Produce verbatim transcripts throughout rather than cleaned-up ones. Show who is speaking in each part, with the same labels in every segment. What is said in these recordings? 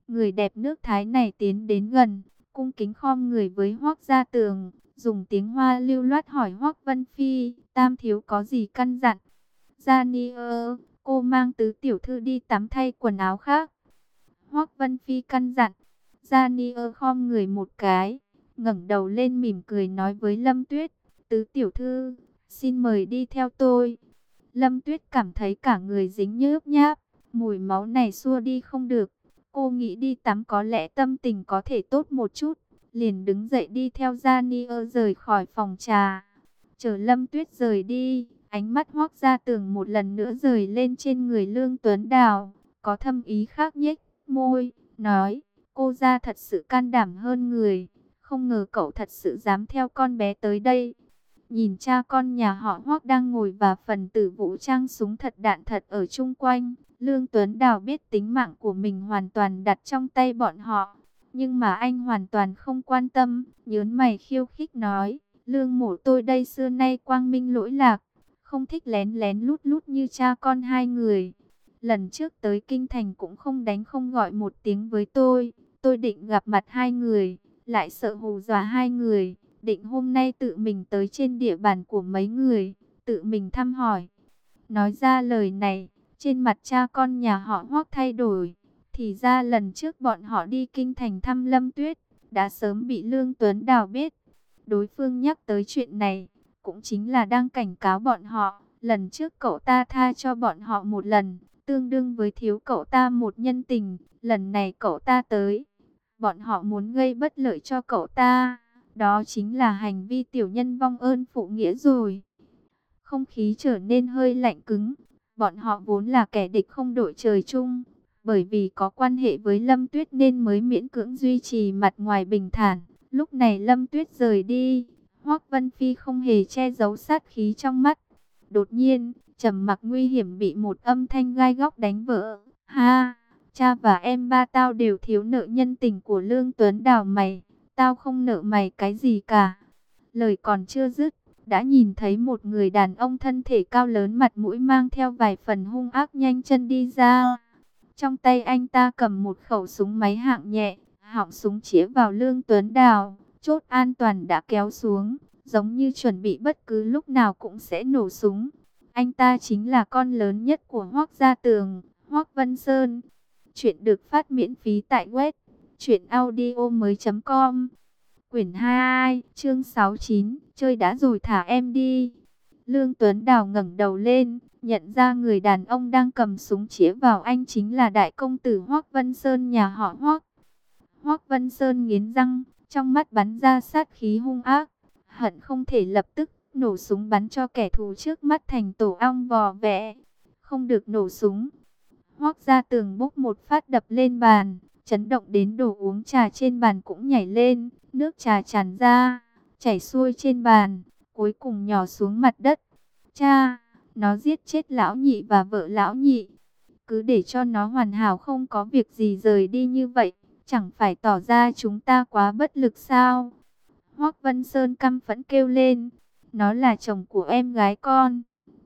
Speaker 1: Người đẹp nước Thái này tiến đến gần, cung kính khom người với Hoắc Gia Tường, dùng tiếng Hoa lưu loát hỏi Hoắc Vân Phi, tam thiếu có gì căn dặn? Gia Ni ơ, cô mang tứ tiểu thư đi tắm thay quần áo khác. Hoắc Vân Phi căn dặn. Gia Ni ơ khom người một cái, ngẩng đầu lên mỉm cười nói với Lâm Tuyết, tứ tiểu thư, xin mời đi theo tôi. Lâm Tuyết cảm thấy cả người dính nhớp nháp, mùi máu này xua đi không được. Cô nghĩ đi tắm có lẽ tâm tình có thể tốt một chút, liền đứng dậy đi theo Gia Ni ơ rời khỏi phòng trà. Chờ Lâm Tuyết rời đi, ánh mắt Hoắc Gia Tường một lần nữa rời lên trên người Lương Tuấn Đào, có thâm ý khác nhếch môi, nói, cô Gia thật sự can đảm hơn người, không ngờ cậu thật sự dám theo con bé tới đây. Nhìn cha con nhà họ Hoắc đang ngồi và phần tử vũ trang súng thật đạn thật ở chung quanh, Lương Tuấn Đào biết tính mạng của mình hoàn toàn đặt trong tay bọn họ. Nhưng mà anh hoàn toàn không quan tâm, nhớn mày khiêu khích nói, Lương mổ tôi đây xưa nay quang minh lỗi lạc, không thích lén lén lút lút như cha con hai người. Lần trước tới Kinh Thành cũng không đánh không gọi một tiếng với tôi, tôi định gặp mặt hai người, lại sợ hù dọa hai người, định hôm nay tự mình tới trên địa bàn của mấy người, tự mình thăm hỏi. Nói ra lời này, trên mặt cha con nhà họ Hoắc thay đổi. Thì ra lần trước bọn họ đi Kinh Thành thăm Lâm Tuyết, đã sớm bị Lương Tuấn Đào biết. Đối phương nhắc tới chuyện này, cũng chính là đang cảnh cáo bọn họ. Lần trước cậu ta tha cho bọn họ một lần, tương đương với thiếu cậu ta một nhân tình. Lần này cậu ta tới, bọn họ muốn gây bất lợi cho cậu ta. Đó chính là hành vi tiểu nhân vong ơn phụ nghĩa rồi. Không khí trở nên hơi lạnh cứng. Bọn họ vốn là kẻ địch không đội trời chung. Bởi vì có quan hệ với Lâm Tuyết nên mới miễn cưỡng duy trì mặt ngoài bình thản. Lúc này Lâm Tuyết rời đi, Hoắc Vân Phi không hề che giấu sát khí trong mắt. Đột nhiên, trầm mặc nguy hiểm bị một âm thanh gai góc đánh vỡ. Ha, cha và em ba tao đều thiếu nợ nhân tình của Lương Tuấn Đào mày. Tao không nợ mày cái gì cả. Lời còn chưa dứt, đã nhìn thấy một người đàn ông thân thể cao lớn, mặt mũi mang theo vài phần hung ác nhanh chân đi ra. Trong tay anh ta cầm một khẩu súng máy hạng nhẹ, họng súng chĩa vào Lương Tuấn Đào, chốt an toàn đã kéo xuống, giống như chuẩn bị bất cứ lúc nào cũng sẽ nổ súng. Anh ta chính là con lớn nhất của Hoắc Gia Tường, Hoắc Vân Sơn. Chuyện được phát miễn phí tại web truyện audio mới chấm com. Quyển hai, chương sáu mươi chín, chơi đã rồi thả em đi. Lương Tuấn Đào ngẩng đầu lên, nhận ra người đàn ông đang cầm súng chĩa vào anh chính là đại công tử Hoắc Vân Sơn nhà họ Hoắc. Hoắc Vân Sơn nghiến răng, trong mắt bắn ra sát khí hung ác, hận không thể lập tức nổ súng bắn cho kẻ thù trước mắt thành tổ ong vò vẽ. Không được nổ súng. Hoắc Gia Tường bốc một phát đập lên bàn, chấn động đến đồ uống trà trên bàn cũng nhảy lên, nước trà tràn ra, chảy xuôi trên bàn, cuối cùng nhỏ xuống mặt đất. Cha, nó giết chết lão nhị và vợ lão nhị. Cứ để cho nó hoàn hảo không có việc gì rời đi như vậy, chẳng phải tỏ ra chúng ta quá bất lực sao? Hoắc Vân Sơn căm phẫn kêu lên, nó là chồng của em gái con.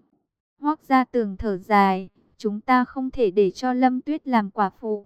Speaker 1: Hoắc Gia Tường thở dài, chúng ta không thể để cho Lâm Tuyết làm quả phụ.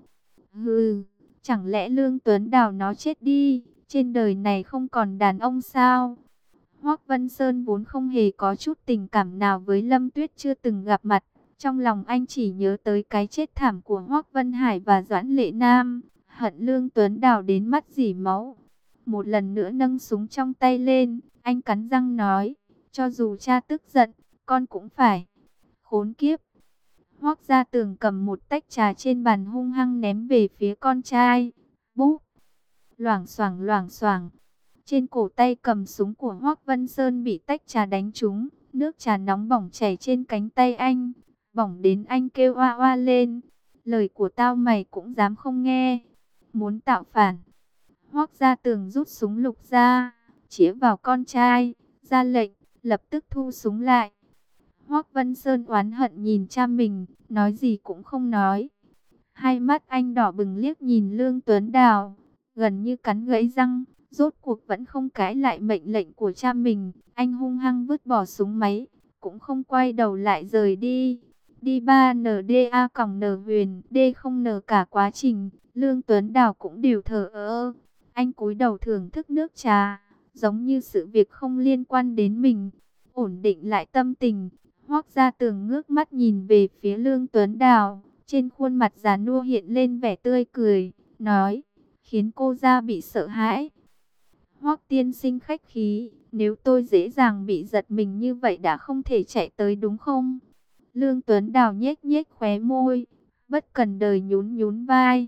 Speaker 1: Hừ, chẳng lẽ Lương Tuấn Đào nó chết đi, trên đời này không còn đàn ông sao? Hoắc Vân Sơn vốn không hề có chút tình cảm nào với Lâm Tuyết chưa từng gặp mặt. Trong lòng anh chỉ nhớ tới cái chết thảm của Hoắc Vân Hải và Doãn Lệ Nam, hận Lương Tuấn Đào đến mắt rỉ máu. Một lần nữa nâng súng trong tay lên, anh cắn răng nói, cho dù cha tức giận, con cũng phải. Khốn kiếp! Hoắc Gia Tường cầm một tách trà trên bàn hung hăng ném về phía con trai. Búp! Loảng xoảng loảng xoảng. Trên cổ tay cầm súng của Hoắc Vân Sơn bị tách trà đánh trúng, nước trà nóng bỏng chảy trên cánh tay anh, bỏng đến anh kêu oa oa lên. Lời của tao mày cũng dám không nghe, muốn tạo phản. Hoắc Gia Tường rút súng lục ra, chĩa vào con trai, ra lệnh, lập tức thu súng lại. Hoắc Vân Sơn oán hận nhìn cha mình, nói gì cũng không nói. Hai mắt anh đỏ bừng liếc nhìn Lương Tuấn Đào, gần như cắn gãy răng. Rốt cuộc vẫn không cãi lại mệnh lệnh của cha mình, anh hung hăng vứt bỏ súng máy, cũng không quay đầu lại rời đi. Đi ba en đê a còng N huyền, D không N cả quá trình, Lương Tuấn Đào cũng đều thờ ơ. Anh cúi đầu thưởng thức nước trà, giống như sự việc không liên quan đến mình. Ổn định lại tâm tình, Hoắc Gia Tường ngước mắt nhìn về phía Lương Tuấn Đào. Trên khuôn mặt già nua hiện lên vẻ tươi cười, nói, khiến cô Gia bị sợ hãi. Hoắc tiên sinh khách khí, nếu tôi dễ dàng bị giật mình như vậy đã không thể chạy tới đúng không? Lương Tuấn Đào nhếch nhếch khóe môi, bất cần đời nhún nhún vai.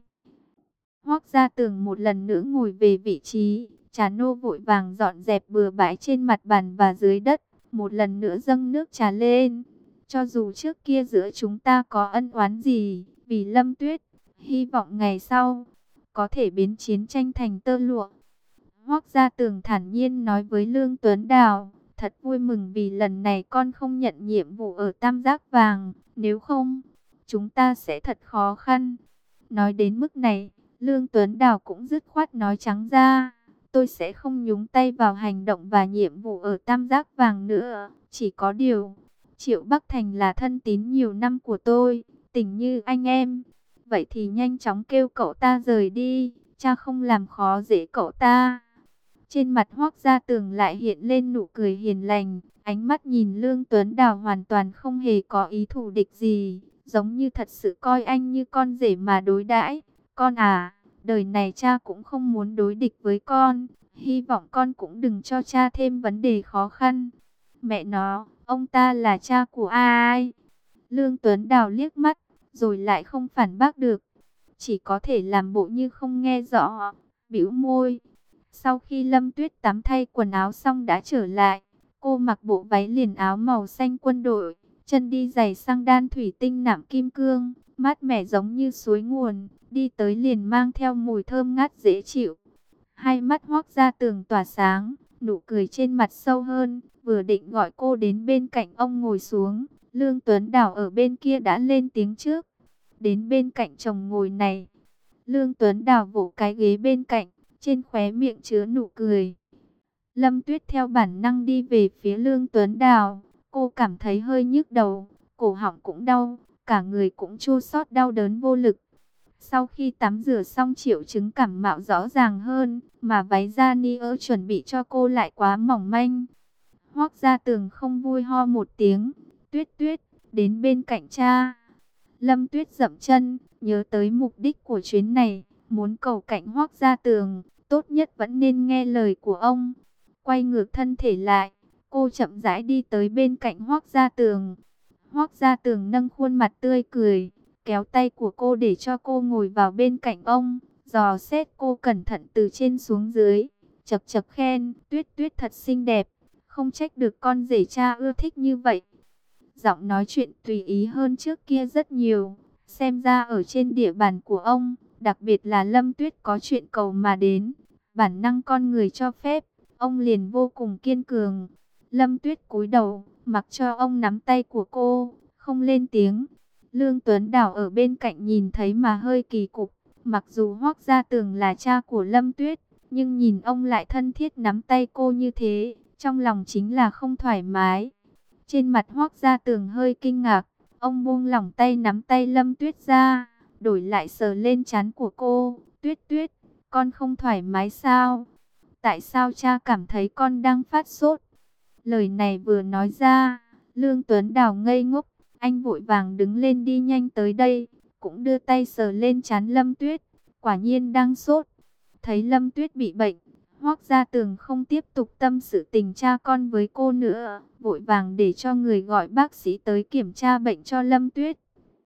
Speaker 1: Hoắc Gia Tường một lần nữa ngồi về vị trí, trà nô vội vàng dọn dẹp bừa bãi trên mặt bàn và dưới đất, một lần nữa dâng nước trà lên. Cho dù trước kia giữa chúng ta có ân oán gì, vì Lâm Tuyết, hy vọng ngày sau có thể biến chiến tranh thành tơ lụa. Hoắc Gia Tường thản nhiên nói với Lương Tuấn Đào, thật vui mừng vì lần này con không nhận nhiệm vụ ở Tam Giác Vàng, nếu không, chúng ta sẽ thật khó khăn. Nói đến mức này, Lương Tuấn Đào cũng dứt khoát nói trắng ra, tôi sẽ không nhúng tay vào hành động và nhiệm vụ ở Tam Giác Vàng nữa, chỉ có điều, Triệu Bắc Thành là thân tín nhiều năm của tôi, tình như anh em, vậy thì nhanh chóng kêu cậu ta rời đi, cha không làm khó dễ cậu ta. Trên mặt Hoắc Gia Tường lại hiện lên nụ cười hiền lành, ánh mắt nhìn Lương Tuấn Đào hoàn toàn không hề có ý thù địch gì, giống như thật sự coi anh như con rể mà đối đãi. Con à, đời này cha cũng không muốn đối địch với con, hy vọng con cũng đừng cho cha thêm vấn đề khó khăn. Mẹ nó, ông ta là cha của ai? Lương Tuấn Đào liếc mắt, rồi lại không phản bác được, chỉ có thể làm bộ như không nghe rõ, bĩu môi. Sau khi Lâm Tuyết tắm thay quần áo xong đã trở lại, cô mặc bộ váy liền áo màu xanh quân đội, chân đi giày xăng đan thủy tinh nạm kim cương, mát mẻ giống như suối nguồn, đi tới liền mang theo mùi thơm ngát dễ chịu. Hai mắt Hoắc Gia Tường tỏa sáng, nụ cười trên mặt sâu hơn, vừa định gọi cô đến bên cạnh ông ngồi xuống, Lương Tuấn Đào ở bên kia đã lên tiếng trước. Đến bên cạnh chồng ngồi này. Lương Tuấn Đào vỗ cái ghế bên cạnh, trên khóe miệng chứa nụ cười. Lâm Tuyết theo bản năng đi về phía Lương Tuấn Đào, cô cảm thấy hơi nhức đầu, cổ họng cũng đau, cả người cũng chua xót đau đớn vô lực. Sau khi tắm rửa xong triệu chứng cảm mạo rõ ràng hơn, mà váy da ni ơ chuẩn bị cho cô lại quá mỏng manh. Hoắc Gia Tường không vui ho một tiếng, Tuyết Tuyết, đến bên cạnh cha. Lâm Tuyết dậm chân, nhớ tới mục đích của chuyến này, muốn cầu cạnh Hoắc Gia Tường, tốt nhất vẫn nên nghe lời của ông. Quay ngược thân thể lại, cô chậm rãi đi tới bên cạnh Hoắc Gia Tường. Hoắc Gia Tường nâng khuôn mặt tươi cười, kéo tay của cô để cho cô ngồi vào bên cạnh ông, dò xét cô cẩn thận từ trên xuống dưới, chật chật khen, Tuyết Tuyết thật xinh đẹp, không trách được con rể cha ưa thích như vậy. Giọng nói chuyện tùy ý hơn trước kia rất nhiều, xem ra ở trên địa bàn của ông, đặc biệt là Lâm Tuyết có chuyện cầu mà đến, bản năng con người cho phép, ông liền vô cùng kiên cường. Lâm Tuyết cúi đầu, mặc cho ông nắm tay của cô, không lên tiếng. Lương Tuấn Đào ở bên cạnh nhìn thấy mà hơi kỳ cục, mặc dù Hoắc Gia Tường là cha của Lâm Tuyết, nhưng nhìn ông lại thân thiết nắm tay cô như thế, trong lòng chính là không thoải mái. Trên mặt Hoắc Gia Tường hơi kinh ngạc, ông buông lỏng tay nắm tay Lâm Tuyết ra, đổi lại sờ lên trán của cô. Tuyết Tuyết, con không thoải mái sao? Tại sao cha cảm thấy con đang phát sốt? Lời này vừa nói ra, Lương Tuấn Đào ngây ngốc, anh vội vàng đứng lên đi nhanh tới đây, cũng đưa tay sờ lên trán Lâm Tuyết, quả nhiên đang sốt. Thấy Lâm Tuyết bị bệnh, Hoắc Gia Tường không tiếp tục tâm sự tình cha con với cô nữa, vội vàng để cho người gọi bác sĩ tới kiểm tra bệnh cho Lâm Tuyết.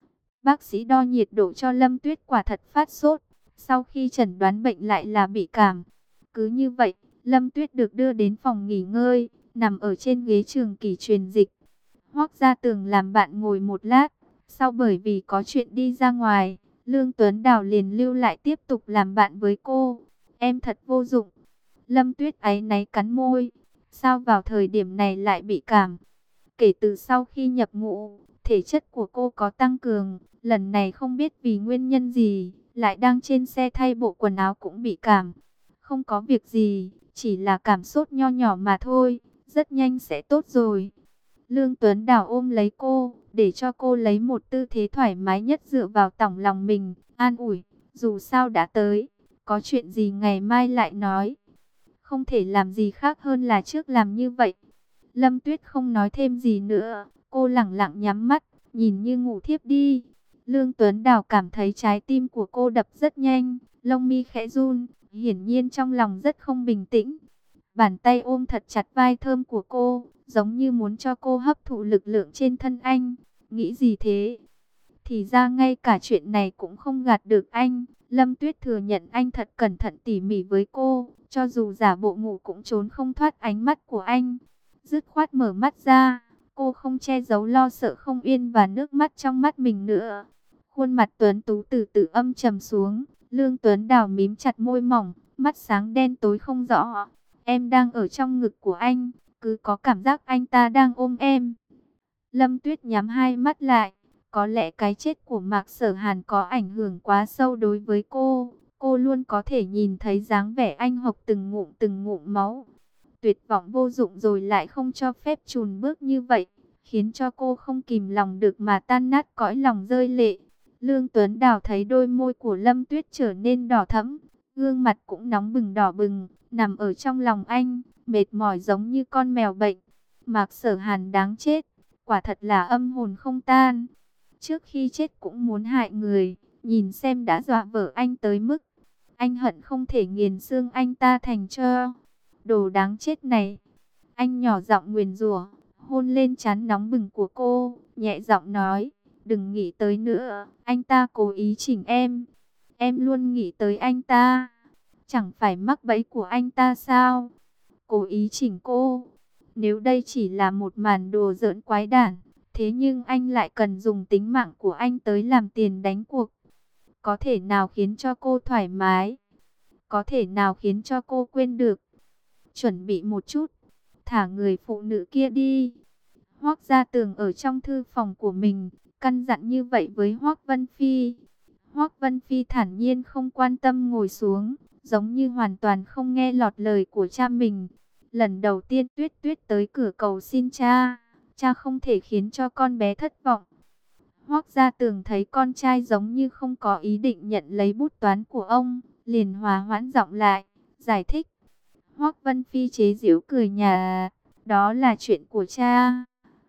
Speaker 1: Bác sĩ đo nhiệt độ cho Lâm Tuyết, quả thật phát sốt, sau khi chẩn đoán bệnh lại là bị cảm. Cứ như vậy, Lâm Tuyết được đưa đến phòng nghỉ ngơi, nằm ở trên ghế trường kỳ truyền dịch. Hoắc Gia Tường làm bạn ngồi một lát, sau bởi vì có chuyện đi ra ngoài, Lương Tuấn Đào liền lưu lại tiếp tục làm bạn với cô. Em thật vô dụng. Lâm Tuyết áy náy cắn môi, sao vào thời điểm này lại bị cảm? Kể từ sau khi nhập ngũ, thể chất của cô có tăng cường, lần này không biết vì nguyên nhân gì, lại đang trên xe thay bộ quần áo cũng bị cảm. Không có việc gì, chỉ là cảm sốt nho nhỏ mà thôi, rất nhanh sẽ tốt rồi. Lương Tuấn Đào ôm lấy cô, để cho cô lấy một tư thế thoải mái nhất dựa vào tỏng lòng mình, an ủi, Dù sao đã tới, có chuyện gì ngày mai lại nói. Không thể làm gì khác hơn là trước làm như vậy. Lâm Tuyết không nói thêm gì nữa. Cô lẳng lặng nhắm mắt, nhìn như ngủ thiếp đi. Lương Tuấn Đào cảm thấy trái tim của cô đập rất nhanh, lông mi khẽ run, hiển nhiên trong lòng rất không bình tĩnh. Bàn tay ôm thật chặt vai thơm của cô, giống như muốn cho cô hấp thụ lực lượng trên thân anh. Nghĩ gì thế? Thì ra ngay cả chuyện này cũng không gạt được anh. Lâm Tuyết thừa nhận anh thật cẩn thận tỉ mỉ với cô, cho dù giả bộ ngủ cũng trốn không thoát ánh mắt của anh. Dứt khoát mở mắt ra, cô không che giấu lo sợ không yên và nước mắt trong mắt mình nữa. Khuôn mặt Tuấn Tú từ từ âm trầm xuống, Lương Tuấn Đào mím chặt môi mỏng, mắt sáng đen tối không rõ. Em đang ở trong ngực của anh, cứ có cảm giác anh ta đang ôm em. Lâm Tuyết nhắm hai mắt lại. Có lẽ cái chết của Mạc Sở Hàn có ảnh hưởng quá sâu đối với cô. Cô luôn có thể nhìn thấy dáng vẻ anh hộc từng ngụm từng ngụm máu. Tuyệt vọng vô dụng rồi lại không cho phép chùn bước như vậy, khiến cho cô không kìm lòng được mà tan nát cõi lòng rơi lệ. Lương Tuấn Đào thấy đôi môi của Lâm Tuyết trở nên đỏ thẫm, gương mặt cũng nóng bừng đỏ bừng, nằm ở trong lòng anh, mệt mỏi giống như con mèo bệnh. Mạc Sở Hàn đáng chết, quả thật là âm hồn không tan. Trước khi chết cũng muốn hại người, nhìn xem đã dọa vợ anh tới mức anh hận không thể nghiền xương anh ta thành tro. Đồ đáng chết này. Anh nhỏ giọng nguyền rủa, hôn lên trán nóng bừng của cô, nhẹ giọng nói, đừng nghĩ tới nữa, anh ta cố ý chỉnh em. Em luôn nghĩ tới anh ta, chẳng phải mắc bẫy của anh ta sao? Cố ý chỉnh cô. Nếu đây chỉ là một màn đùa giỡn quái đản, thế nhưng anh lại cần dùng tính mạng của anh tới làm tiền đánh cuộc. Có thể nào khiến cho cô thoải mái? Có thể nào khiến cho cô quên được? Chuẩn bị một chút, thả người phụ nữ kia đi. Hoắc Gia Tường ở trong thư phòng của mình, căn dặn như vậy với Hoắc Vân Phi. Hoắc Vân Phi thản nhiên không quan tâm ngồi xuống, giống như hoàn toàn không nghe lọt lời của cha mình. Lần đầu tiên Tuyết Tuyết tới cửa cầu xin cha, cha không thể khiến cho con bé thất vọng. Hoắc Gia Tường thấy con trai giống như không có ý định nhận lấy bút toán của ông, liền hòa hoãn giọng lại, giải thích. Hoắc Vân Phi chế giễu cười nhà, đó là chuyện của cha.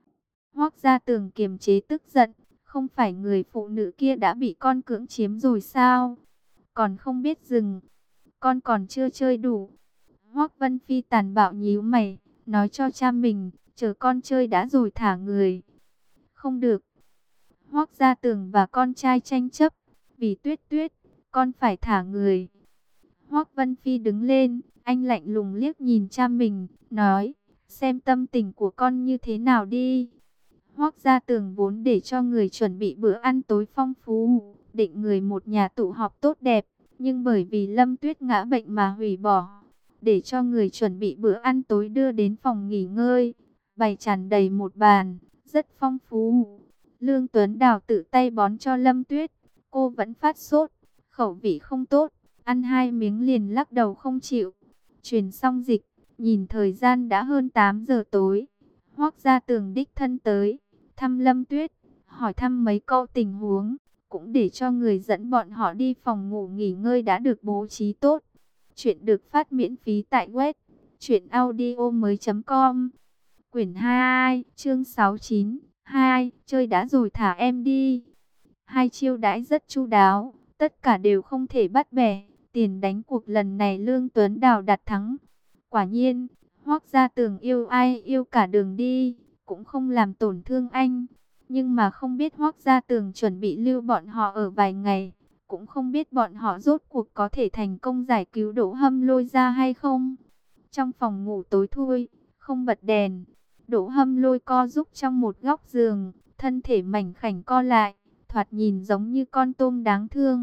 Speaker 1: Hoắc Gia Tường kiềm chế tức giận, không phải người phụ nữ kia đã bị con cưỡng chiếm rồi sao? Còn không biết dừng, con còn chưa chơi đủ. Hoắc Vân Phi tàn bạo nhíu mày, nói cho cha mình, chờ con chơi đã rồi thả người. Không được. Hoắc Gia Tường và con trai tranh chấp, vì Tuyết Tuyết, con phải thả người. Hoắc Vân Phi đứng lên, anh lạnh lùng liếc nhìn cha mình, nói, xem tâm tình của con như thế nào đi. Hoắc Gia Tường vốn để cho người chuẩn bị bữa ăn tối phong phú, định người một nhà tụ họp tốt đẹp, nhưng bởi vì Lâm Tuyết ngã bệnh mà hủy bỏ. Để cho người chuẩn bị bữa ăn tối đưa đến phòng nghỉ ngơi, bày tràn đầy một bàn, rất phong phú. Lương Tuấn Đào tự tay bón cho Lâm Tuyết, cô vẫn phát sốt, khẩu vị không tốt, ăn hai miếng liền lắc đầu không chịu. Truyền xong dịch, nhìn thời gian đã hơn tám giờ tối, Hoắc Gia Tường đích thân tới, thăm Lâm Tuyết, hỏi thăm mấy câu tình huống, cũng để cho người dẫn bọn họ đi phòng ngủ nghỉ ngơi đã được bố trí tốt. Chuyện được phát miễn phí tại web truyện audio mới chấm com. Quyển hai, chương sáu chín, hai, chơi đã rồi thả em đi. Hai chiêu đãi rất chu đáo, tất cả đều không thể bắt bẻ. Tiền đánh cuộc lần này Lương Tuấn Đào đặt thắng. Quả nhiên, Hoắc Gia Tường yêu ai yêu cả đường đi, cũng không làm tổn thương anh. Nhưng mà không biết Hoắc Gia Tường chuẩn bị lưu bọn họ ở vài ngày, cũng không biết bọn họ rốt cuộc có thể thành công giải cứu Đỗ Hâm Lôi ra hay không. Trong phòng ngủ tối thui, không bật đèn, Đỗ Hâm Lôi co giúp trong một góc giường, thân thể mảnh khảnh co lại, thoạt nhìn giống như con tôm đáng thương.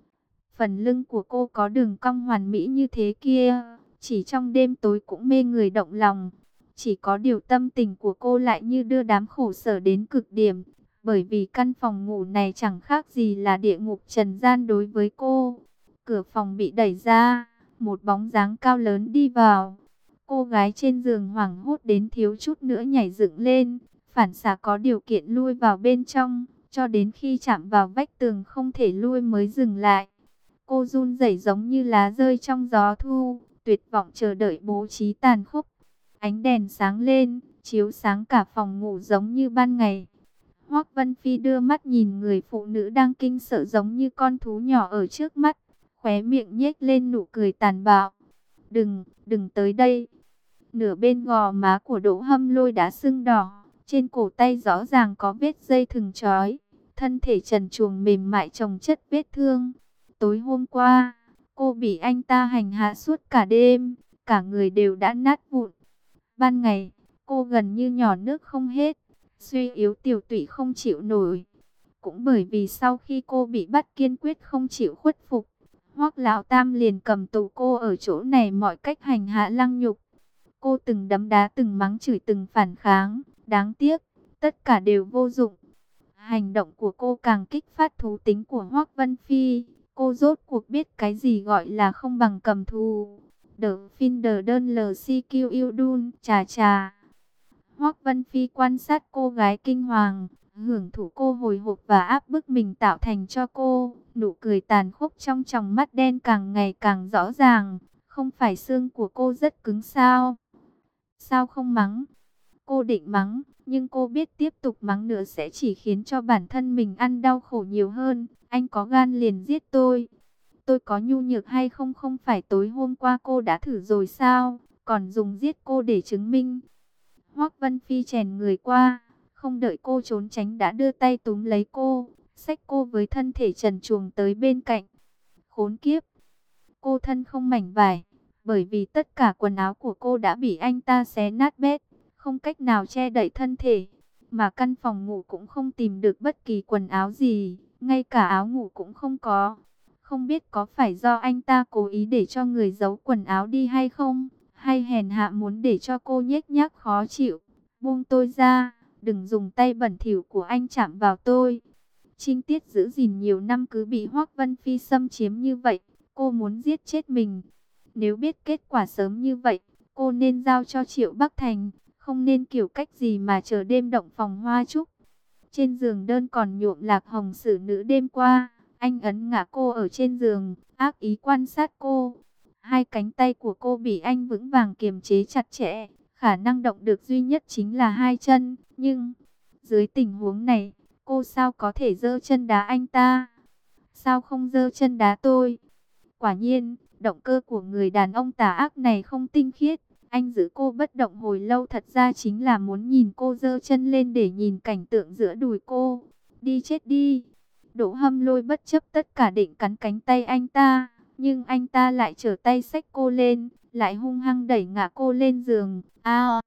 Speaker 1: Phần lưng của cô có đường cong hoàn mỹ như thế kia, chỉ trong đêm tối cũng mê người động lòng. Chỉ có điều tâm tình của cô lại như đưa đám khổ sở đến cực điểm, bởi vì căn phòng ngủ này chẳng khác gì là địa ngục trần gian đối với cô. Cửa phòng bị đẩy ra, một bóng dáng cao lớn đi vào. Cô gái trên giường hoảng hốt đến thiếu chút nữa nhảy dựng lên, phản xạ có điều kiện lui vào bên trong, cho đến khi chạm vào vách tường không thể lui mới dừng lại. Cô run rẩy giống như lá rơi trong gió thu, tuyệt vọng chờ đợi bố trí tàn khốc. Ánh đèn sáng lên, chiếu sáng cả phòng ngủ giống như ban ngày. Hoắc Vân Phi đưa mắt nhìn người phụ nữ đang kinh sợ giống như con thú nhỏ ở trước mắt, khóe miệng nhếch lên nụ cười tàn bạo. Đừng, đừng tới đây. Nửa bên gò má của Đỗ Hâm Lôi đã sưng đỏ, trên cổ tay rõ ràng có vết dây thừng trói, thân thể trần truồng mềm mại chồng chất vết thương. Tối hôm qua, cô bị anh ta hành hạ suốt cả đêm, cả người đều đã nát vụn. Ban ngày, cô gần như nhỏ nước không hết, suy yếu tiểu tụy không chịu nổi. Cũng bởi vì sau khi cô bị bắt kiên quyết không chịu khuất phục, Hoắc Lão Tam liền cầm tù cô ở chỗ này mọi cách hành hạ lăng nhục. Cô từng đấm đá từng mắng chửi từng phản kháng, đáng tiếc, tất cả đều vô dụng. Hành động của cô càng kích phát thú tính của Hoắc Vân Phi. Cô rốt cuộc biết cái gì gọi là không bằng cầm thù. The Finder đơn lờ xê quy Udun, trà trà. Hoắc Vân Phi quan sát cô gái kinh hoàng, hưởng thụ cô hồi hộp và áp bức mình tạo thành cho cô. Nụ cười tàn khốc trong tròng mắt đen càng ngày càng rõ ràng. Không phải xương của cô rất cứng sao? Sao không mắng? Cô định mắng, nhưng cô biết tiếp tục mắng nữa sẽ chỉ khiến cho bản thân mình ăn đau khổ nhiều hơn. Anh có gan liền giết tôi. Tôi có nhu nhược hay không không phải tối hôm qua cô đã thử rồi sao? Còn dùng giết cô để chứng minh. Hoắc Vân Phi chèn người qua, không đợi cô trốn tránh đã đưa tay túm lấy cô, xách cô với thân thể trần truồng tới bên cạnh. Khốn kiếp! Cô thân không mảnh vải, bởi vì tất cả quần áo của cô đã bị anh ta xé nát bét, không cách nào che đậy thân thể. Mà căn phòng ngủ cũng không tìm được bất kỳ quần áo gì, ngay cả áo ngủ cũng không có. Không biết có phải do anh ta cố ý để cho người giấu quần áo đi hay không? Hay hèn hạ muốn để cho cô nhếch nhác khó chịu? Buông tôi ra, đừng dùng tay bẩn thỉu của anh chạm vào tôi. Trinh tiết giữ gìn nhiều năm cứ bị Hoắc Vân Phi xâm chiếm như vậy, cô muốn giết chết mình. Nếu biết kết quả sớm như vậy, cô nên giao cho Triệu Bắc Thành, không nên kiểu cách gì mà chờ đêm động phòng hoa trúc. Trên giường đơn còn nhuộm lạc hồng sử nữ đêm qua, anh ấn ngã cô ở trên giường, ác ý quan sát cô. Hai cánh tay của cô bị anh vững vàng kiềm chế chặt chẽ, khả năng động được duy nhất chính là hai chân. Nhưng, dưới tình huống này, cô sao có thể giơ chân đá anh ta? Sao không giơ chân đá tôi? Quả nhiên, động cơ của người đàn ông tà ác này không tinh khiết. Anh giữ cô bất động hồi lâu thật ra chính là muốn nhìn cô giơ chân lên để nhìn cảnh tượng giữa đùi cô. Đi chết đi! Đỗ Hâm Lôi bất chấp tất cả định cắn cánh tay anh ta. Nhưng anh ta lại trở tay xách cô lên, lại hung hăng đẩy ngã cô lên giường. À,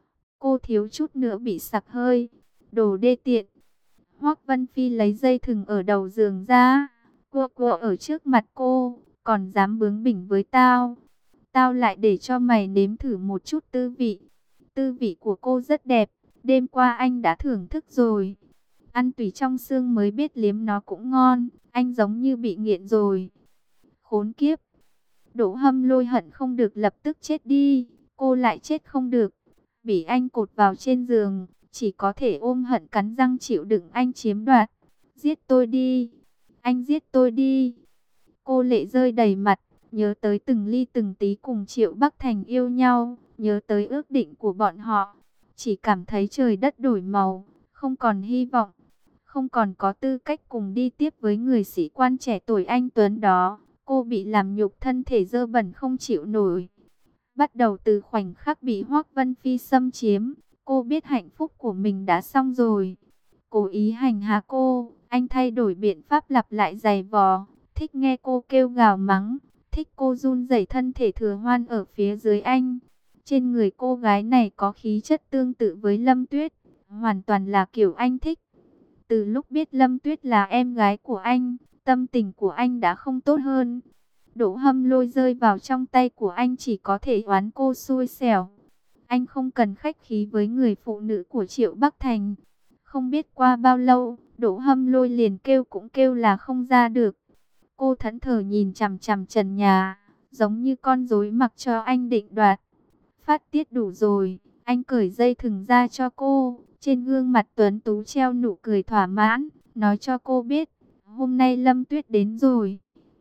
Speaker 1: cô thiếu chút nữa bị sặc hơi. Đồ đê tiện! Hoắc Vân Phi lấy dây thừng ở đầu giường ra, cua cua ở trước mặt cô. Còn dám bướng bỉnh với tao? Tao lại để cho mày nếm thử một chút tư vị. Tư vị của cô rất đẹp, đêm qua anh đã thưởng thức rồi. Ăn tùy trong xương mới biết liếm nó cũng ngon, anh giống như bị nghiện rồi. Khốn kiếp! Đỗ Hâm Lôi hận không được lập tức chết đi, cô lại chết không được. Bị anh cột vào trên giường, chỉ có thể ôm hận cắn răng chịu đựng anh chiếm đoạt. Giết tôi đi! Anh giết tôi đi! Cô lệ rơi đầy mặt, nhớ tới từng ly từng tí cùng Triệu Bắc Thành yêu nhau, nhớ tới ước định của bọn họ. Chỉ cảm thấy trời đất đổi màu, không còn hy vọng, không còn có tư cách cùng đi tiếp với người sĩ quan trẻ tuổi anh Tuấn đó. Cô bị làm nhục, thân thể dơ bẩn không chịu nổi. Bắt đầu từ khoảnh khắc bị Hoắc Vân Phi xâm chiếm, cô biết hạnh phúc của mình đã xong rồi. Cố ý hành hạ cô, anh thay đổi biện pháp lặp lại giày vò. Thích nghe cô kêu gào mắng, thích cô run rẩy thân thể thừa hoan ở phía dưới anh. Trên người cô gái này có khí chất tương tự với Lâm Tuyết, hoàn toàn là kiểu anh thích. Từ lúc biết Lâm Tuyết là em gái của anh, tâm tình của anh đã không tốt hơn. Đỗ Hâm Lôi rơi vào trong tay của anh chỉ có thể oán cô xui xẻo. Anh không cần khách khí với người phụ nữ của Triệu Bắc Thành. Không biết qua bao lâu, Đỗ Hâm Lôi liền kêu cũng kêu là không ra được. Cô thẫn thờ nhìn chằm chằm trần nhà, giống như con rối mặc cho anh định đoạt. Phát tiết đủ rồi, anh cởi dây thừng ra cho cô. Trên gương mặt tuấn tú treo nụ cười thỏa mãn, nói cho cô biết, hôm nay Lâm Tuyết đến rồi.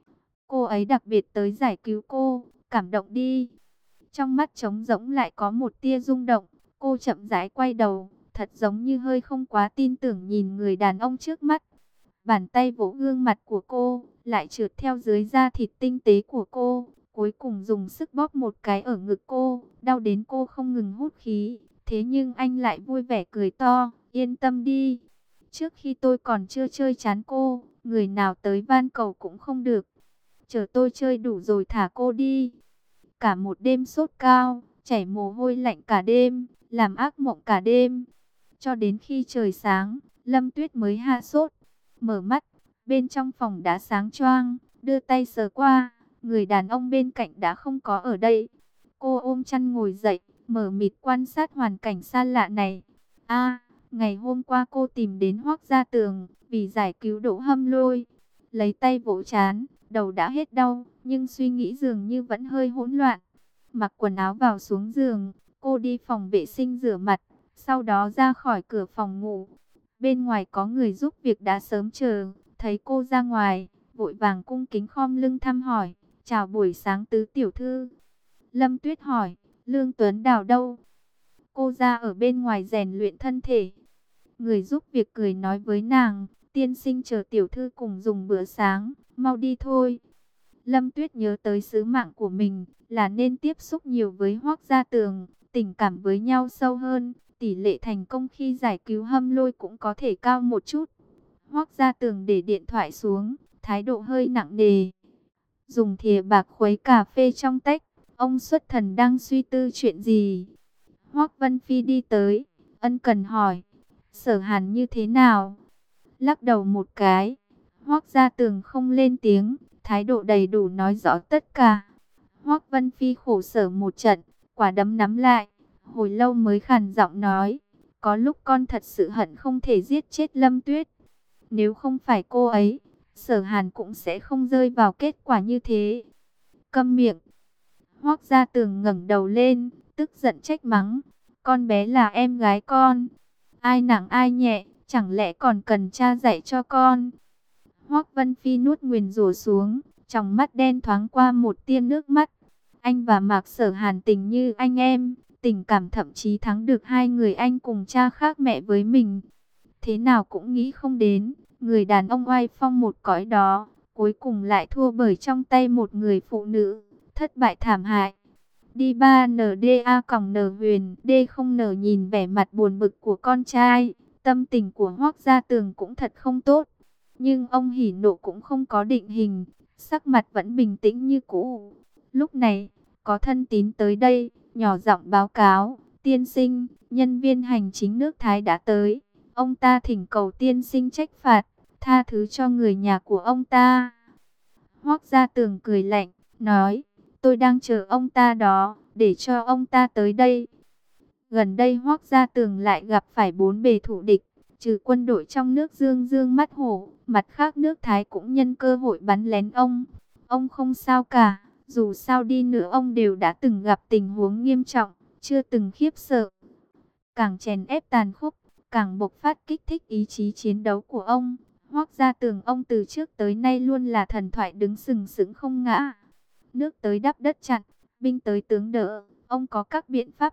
Speaker 1: Cô ấy đặc biệt tới giải cứu cô, cảm động đi. Trong mắt trống rỗng lại có một tia rung động. Cô chậm rãi quay đầu, thật giống như hơi không quá tin tưởng nhìn người đàn ông trước mắt. Bàn tay vỗ gương mặt của cô, lại trượt theo dưới da thịt tinh tế của cô. Cuối cùng dùng sức bóp một cái ở ngực cô, đau đến cô không ngừng hút khí. Thế nhưng anh lại vui vẻ cười to, yên tâm đi. Trước khi tôi còn chưa chơi chán cô, người nào tới van cầu cũng không được. Chờ tôi chơi đủ rồi thả cô đi. Cả một đêm sốt cao, chảy mồ hôi lạnh cả đêm, làm ác mộng cả đêm. Cho đến khi trời sáng, Lâm Tuyết mới hạ sốt. Mở mắt, bên trong phòng đã sáng choang, đưa tay sờ qua, người đàn ông bên cạnh đã không có ở đây. Cô ôm chăn ngồi dậy, mở mịt quan sát hoàn cảnh xa lạ này. A, ngày hôm qua cô tìm đến Hoắc Gia Tường, vì giải cứu Đỗ Hâm Lôi. Lấy tay vỗ trán, đầu đã hết đau, nhưng suy nghĩ dường như vẫn hơi hỗn loạn. Mặc quần áo vào xuống giường, cô đi phòng vệ sinh rửa mặt, sau đó ra khỏi cửa phòng ngủ. Bên ngoài có người giúp việc đã sớm chờ, thấy cô ra ngoài, vội vàng cung kính khom lưng thăm hỏi, chào buổi sáng tứ tiểu thư. Lâm Tuyết hỏi, Lương Tuấn Đào đâu? Cô ra ở bên ngoài rèn luyện thân thể. Người giúp việc cười nói với nàng, tiên sinh chờ tiểu thư cùng dùng bữa sáng, mau đi thôi. Lâm Tuyết nhớ tới sứ mạng của mình, là nên tiếp xúc nhiều với Hoắc Gia Tường, tình cảm với nhau sâu hơn, tỷ lệ thành công khi giải cứu Hâm Lôi cũng có thể cao một chút. Hoắc Gia Tường để điện thoại xuống, thái độ hơi nặng nề. Dùng thìa bạc khuấy cà phê trong tách, ông xuất thần đang suy tư chuyện gì. Hoắc Vân Phi đi tới, ân cần hỏi, Sở Hàn như thế nào? Lắc đầu một cái, Hoắc Gia Tường không lên tiếng, thái độ đầy đủ nói rõ tất cả. Hoắc Vân Phi khổ sở một trận, quả đấm nắm lại, hồi lâu mới khàn giọng nói, có lúc con thật sự hận không thể giết chết Lâm Tuyết. Nếu không phải cô ấy, Sở Hàn cũng sẽ không rơi vào kết quả như thế. Câm miệng. Hoắc Gia Tường ngẩng đầu lên, tức giận trách mắng, con bé là em gái con, ai nặng ai nhẹ, chẳng lẽ còn cần cha dạy cho con? Hoắc Vân Phi nuốt nguyền rủa xuống, trong mắt đen thoáng qua một tia nước mắt. Anh và Mạc Sở Hàn tình như anh em, tình cảm thậm chí thắng được hai người anh cùng cha khác mẹ với mình. Thế nào cũng nghĩ không đến, người đàn ông oai phong một cõi đó, cuối cùng lại thua bởi trong tay một người phụ nữ, thất bại thảm hại. Đi ba N D A còng N Huyền D không nở nhìn vẻ mặt buồn bực của con trai, tâm tình của Hoắc Gia Tường cũng thật không tốt. Nhưng ông hỉ nộ cũng không có định hình, sắc mặt vẫn bình tĩnh như cũ. Lúc này, có thân tín tới đây, nhỏ giọng báo cáo, tiên sinh, nhân viên hành chính nước Thái đã tới. Ông ta thỉnh cầu tiên sinh trách phạt, tha thứ cho người nhà của ông ta. Hoắc Gia Tường cười lạnh, nói, tôi đang chờ ông ta đó, để cho ông ta tới đây. Gần đây Hoắc Gia Tường lại gặp phải bốn bề thủ địch, trừ quân đội trong nước dương dương mắt hổ, mặt khác nước Thái cũng nhân cơ hội bắn lén ông. Ông không sao cả, dù sao đi nữa ông đều đã từng gặp tình huống nghiêm trọng, chưa từng khiếp sợ. Càng chèn ép tàn khốc, càng bộc phát kích thích ý chí chiến đấu của ông. Hoắc Gia Tường ông từ trước tới nay luôn là thần thoại đứng sừng sững không ngã. Nước tới đắp đất chặn, binh tới tướng đỡ, ông có các biện pháp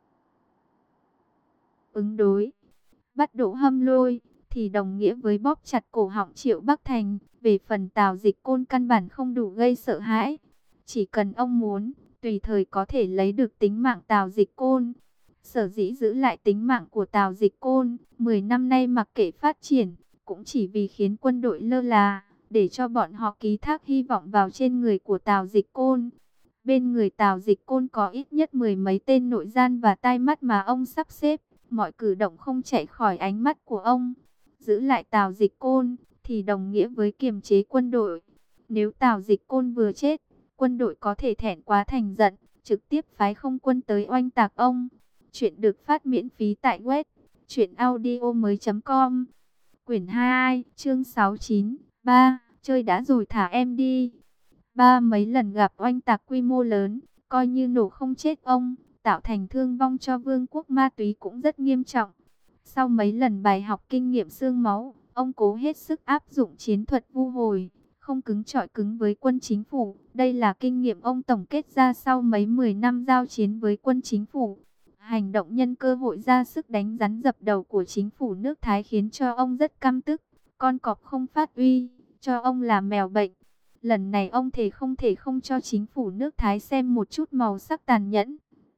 Speaker 1: ứng đối. Bắt Đỗ Hâm Lôi thì đồng nghĩa với bóp chặt cổ họng Triệu Bắc Thành. Về phần Tào Dịch Côn căn bản không đủ gây sợ hãi. Chỉ cần ông muốn, tùy thời có thể lấy được tính mạng Tào Dịch Côn. Sở dĩ giữ lại tính mạng của Tào Dịch Côn, mười năm nay mặc kệ phát triển, cũng chỉ vì khiến quân đội lơ là, để cho bọn họ ký thác hy vọng vào trên người của Tào Dịch Côn. Bên người Tào Dịch Côn có ít nhất mười mấy tên nội gian và tai mắt mà ông sắp xếp, mọi cử động không chạy khỏi ánh mắt của ông. Giữ lại Tào Dịch Côn thì đồng nghĩa với kiềm chế quân đội. Nếu Tào Dịch Côn vừa chết, quân đội có thể thẹn quá thành giận, trực tiếp phái không quân tới oanh tạc ông. Chuyện được phát miễn phí tại web truyện audio mới chấm com. Quyển hai, chương sáu mươi chín. Ba, chơi đã rồi thả em đi. Ba mấy lần gặp oanh tạc quy mô lớn, coi như nổ không chết ông, tạo thành thương vong cho vương quốc ma túy cũng rất nghiêm trọng. Sau mấy lần bài học kinh nghiệm xương máu, ông cố hết sức áp dụng chiến thuật vu hồi, không cứng chọi cứng với quân chính phủ. Đây là kinh nghiệm ông tổng kết ra sau mấy mười năm giao chiến với quân chính phủ. Hành động nhân cơ hội ra sức đánh rắn dập đầu của chính phủ nước Thái khiến cho ông rất căm tức. Con cọp không phát uy, cho ông là mèo bệnh. Lần này ông thề không thể không cho chính phủ nước Thái xem một chút màu sắc tàn nhẫn.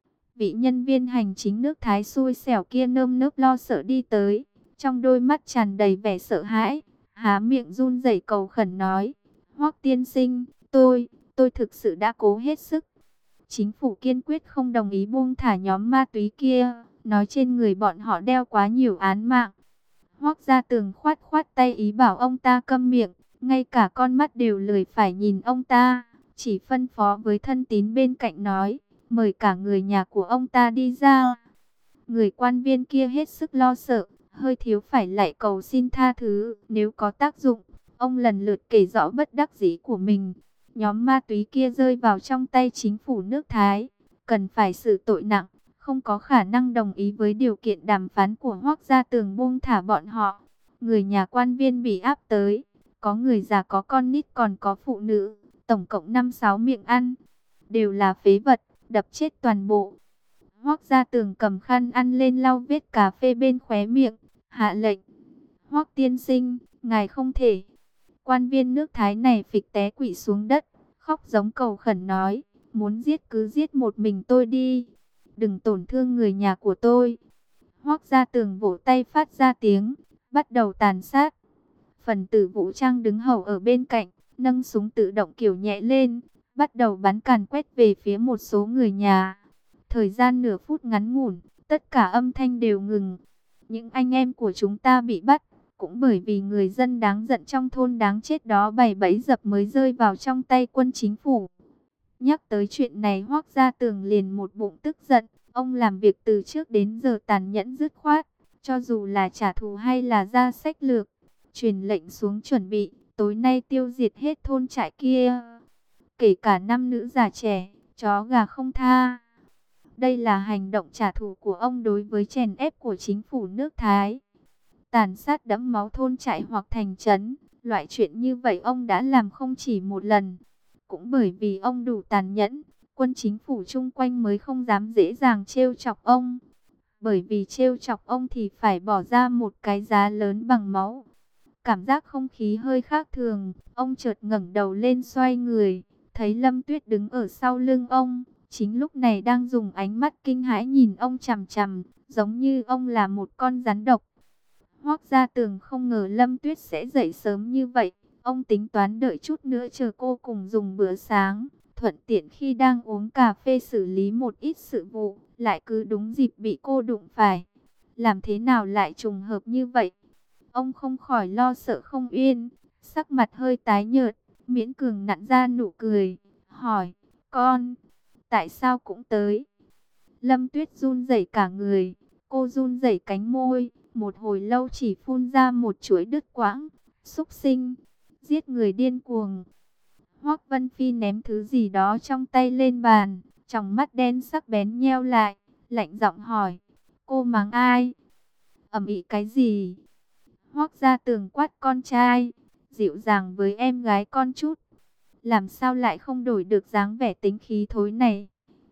Speaker 1: Vị nhân viên hành chính nước Thái xui xẻo kia nơm nớp lo sợ đi tới, trong đôi mắt tràn đầy vẻ sợ hãi, há miệng run rẩy cầu khẩn nói: Hoắc tiên sinh, tôi, tôi thực sự đã cố hết sức. Chính phủ kiên quyết không đồng ý buông thả nhóm ma túy kia, nói trên người bọn họ đeo quá nhiều án mạng. Hoắc Gia Tường khoát khoát tay ý bảo ông ta câm miệng, ngay cả con mắt đều lười phải nhìn ông ta, chỉ phân phó với thân tín bên cạnh nói: mời cả người nhà của ông ta đi ra. Người quan viên kia hết sức lo sợ, hơi thiếu phải lạy cầu xin tha thứ. Nếu có tác dụng, ông lần lượt kể rõ bất đắc dĩ của mình. Nhóm ma túy kia rơi vào trong tay chính phủ nước Thái, cần phải xử tội nặng, không có khả năng đồng ý với điều kiện đàm phán của Hoắc Gia Tường buông thả bọn họ. Người nhà quan viên bị áp tới, có người già có con nít còn có phụ nữ, tổng cộng năm sáu miệng ăn, đều là phế vật, đập chết toàn bộ. Hoắc Gia Tường cầm khăn ăn lên lau vết cà phê bên khóe miệng, hạ lệnh: Hoắc tiên sinh, ngài không thể. Quan viên nước Thái này phịch té quỵ xuống đất, khóc giống cầu khẩn nói: muốn giết cứ giết một mình tôi đi, đừng tổn thương người nhà của tôi. Hoắc Gia Tường vỗ tay phát ra tiếng, bắt đầu tàn sát. Phần tử vũ trang đứng hầu ở bên cạnh, nâng súng tự động kiểu nhẹ lên, bắt đầu bắn càn quét về phía một số người nhà. Thời gian nửa phút ngắn ngủn, tất cả âm thanh đều ngừng. Những anh em của chúng ta bị bắt, cũng bởi vì người dân đáng giận trong thôn đáng chết đó bày bẫy dập mới rơi vào trong tay quân chính phủ. Nhắc tới chuyện này Hoắc Gia Tường liền một bụng tức giận. Ông làm việc từ trước đến giờ tàn nhẫn dứt khoát, cho dù là trả thù hay là ra sách lược, truyền lệnh xuống chuẩn bị, tối nay tiêu diệt hết thôn trại kia, kể cả nam nữ già trẻ, chó gà không tha. Đây là hành động trả thù của ông đối với chèn ép của chính phủ nước Thái. Tàn sát đẫm máu thôn trại hoặc thành trấn, loại chuyện như vậy ông đã làm không chỉ một lần. Cũng bởi vì ông đủ tàn nhẫn, quân chính phủ chung quanh mới không dám dễ dàng trêu chọc ông. Bởi vì trêu chọc ông thì phải bỏ ra một cái giá lớn bằng máu. Cảm giác không khí hơi khác thường, ông chợt ngẩng đầu lên xoay người, thấy Lâm Tuyết đứng ở sau lưng ông, chính lúc này đang dùng ánh mắt kinh hãi nhìn ông chằm chằm, giống như ông là một con rắn độc. Hoắc Gia Tường không ngờ Lâm Tuyết sẽ dậy sớm như vậy, ông tính toán đợi chút nữa chờ cô cùng dùng bữa sáng, thuận tiện khi đang uống cà phê xử lý một ít sự vụ, lại cứ đúng dịp bị cô đụng phải. Làm thế nào lại trùng hợp như vậy? Ông không khỏi lo sợ không yên, sắc mặt hơi tái nhợt, miễn cường nặn ra nụ cười, hỏi: con, tại sao cũng tới? Lâm Tuyết run rẩy cả người, cô run rẩy cánh môi, một hồi lâu chỉ phun ra một chuỗi đứt quãng: súc sinh, giết người điên cuồng. Hoắc Vân Phi ném thứ gì đó trong tay lên bàn, tròng mắt đen sắc bén nheo lại, lạnh giọng hỏi: cô mắng ai? Ầm ĩ cái gì? Hoắc Gia Tường quát con trai, dịu dàng với em gái con chút, làm sao lại không đổi được dáng vẻ tính khí thối này?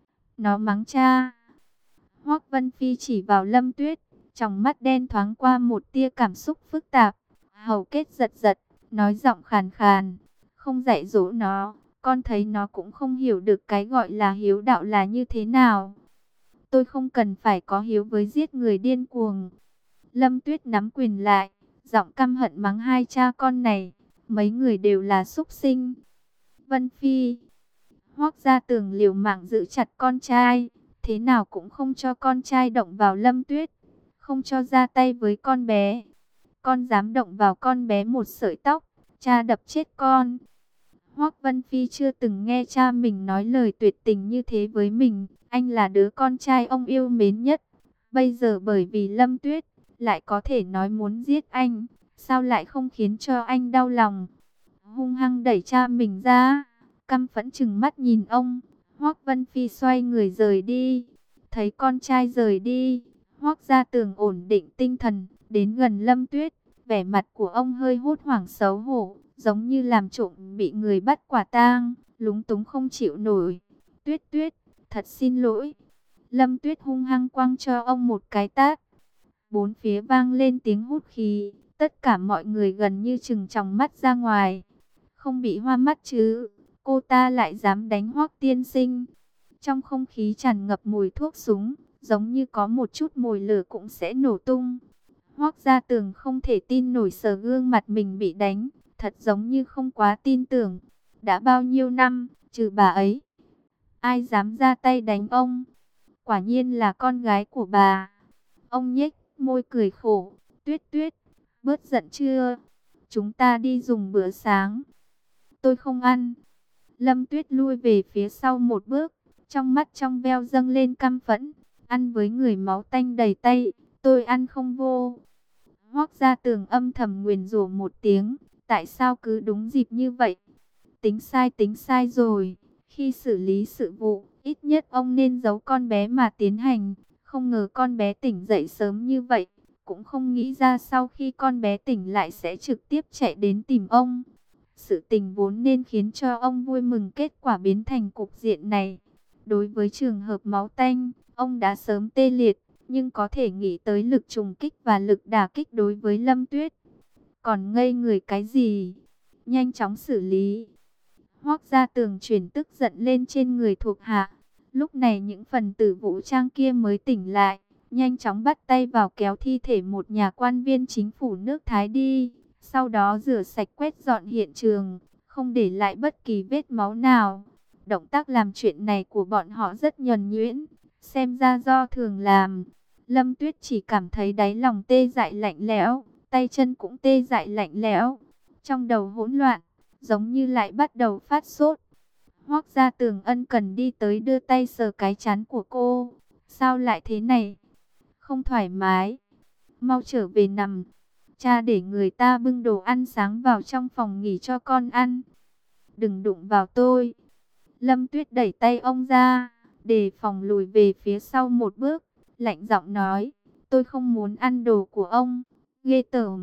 Speaker 1: Nó mắng cha. Hoắc Vân Phi chỉ vào Lâm Tuyết, trong mắt đen thoáng qua một tia cảm xúc phức tạp, hầu kết giật giật, nói giọng khàn khàn: không dạy dỗ nó, con thấy nó cũng không hiểu được cái gọi là hiếu đạo là như thế nào. Tôi không cần phải có hiếu với giết người điên cuồng. Lâm Tuyết nắm quyền lại, giọng căm hận mắng hai cha con này, mấy người đều là súc sinh. Vân Phi. Hoắc Gia Tường liều mạng giữ chặt con trai, thế nào cũng không cho con trai động vào Lâm Tuyết, không cho ra tay với con bé. Con dám động vào con bé một sợi tóc, cha đập chết con. Hoắc Vân Phi chưa từng nghe cha mình nói lời tuyệt tình như thế với mình, anh là đứa con trai ông yêu mến nhất. Bây giờ bởi vì Lâm Tuyết, lại có thể nói muốn giết anh, sao lại không khiến cho anh đau lòng? Hung hăng đẩy cha mình ra, căm phẫn trừng mắt nhìn ông. Hoắc Vân Phi xoay người rời đi. Thấy con trai rời đi, Hoắc Gia Tường ổn định tinh thần, đến gần Lâm Tuyết, vẻ mặt của ông hơi hốt hoảng xấu hổ, giống như làm trộm bị người bắt quả tang, lúng túng không chịu nổi. Tuyết Tuyết, thật xin lỗi. Lâm Tuyết hung hăng quăng cho ông một cái tát. Bốn phía vang lên tiếng hút khí, tất cả mọi người gần như trừng tròng mắt ra ngoài. Không bị hoa mắt chứ, cô ta lại dám đánh Hoắc tiên sinh. Trong không khí tràn ngập mùi thuốc súng, giống như có một chút mồi lửa cũng sẽ nổ tung. Hoắc Gia Tường không thể tin nổi sờ gương mặt mình bị đánh, thật giống như không quá tin tưởng. Đã bao nhiêu năm, trừ bà ấy, ai dám ra tay đánh ông? Quả nhiên là con gái của bà. Ông nhếch môi cười khổ. Tuyết Tuyết, bớt giận chưa? Chúng ta đi dùng bữa sáng. Tôi không ăn. Lâm Tuyết lui về phía sau một bước, trong mắt trong veo dâng lên căm phẫn. Ăn với người máu tanh đầy tay, tôi ăn không vô. Hoắc Gia Tường âm thầm nguyền rủa một tiếng. Tại sao cứ đúng dịp như vậy? Tính sai tính sai rồi. Khi xử lý sự vụ, ít nhất ông nên giấu con bé mà tiến hành. Không ngờ con bé tỉnh dậy sớm như vậy. Cũng không nghĩ ra sau khi con bé tỉnh lại sẽ trực tiếp chạy đến tìm ông. Sự tình vốn nên khiến cho ông vui mừng, kết quả biến thành cục diện này. Đối với trường hợp máu tanh, ông đã sớm tê liệt, nhưng có thể nghĩ tới lực trùng kích và lực đả kích đối với Lâm Tuyết. Còn ngây người cái gì? Nhanh chóng xử lý. Hoắc Gia Tường chuyển tức giận lên trên người thuộc hạ. Lúc này những phần tử vũ trang kia mới tỉnh lại, nhanh chóng bắt tay vào kéo thi thể một nhà quan viên chính phủ nước Thái đi. Sau đó rửa sạch quét dọn hiện trường, không để lại bất kỳ vết máu nào. Động tác làm chuyện này của bọn họ rất nhuần nhuyễn, xem ra do thường làm. Lâm Tuyết chỉ cảm thấy đáy lòng tê dại lạnh lẽo, tay chân cũng tê dại lạnh lẽo. Trong đầu hỗn loạn, giống như lại bắt đầu phát sốt. Hoắc Gia Tường ân cần đi tới đưa tay sờ cái trán của cô. Sao lại thế này? Không thoải mái. Mau trở về nằm. Cha để người ta bưng đồ ăn sáng vào trong phòng nghỉ cho con ăn. Đừng đụng vào tôi. Lâm Tuyết đẩy tay ông ra, đề phòng lùi về phía sau một bước, lạnh giọng nói, tôi không muốn ăn đồ của ông. Ghê tởm.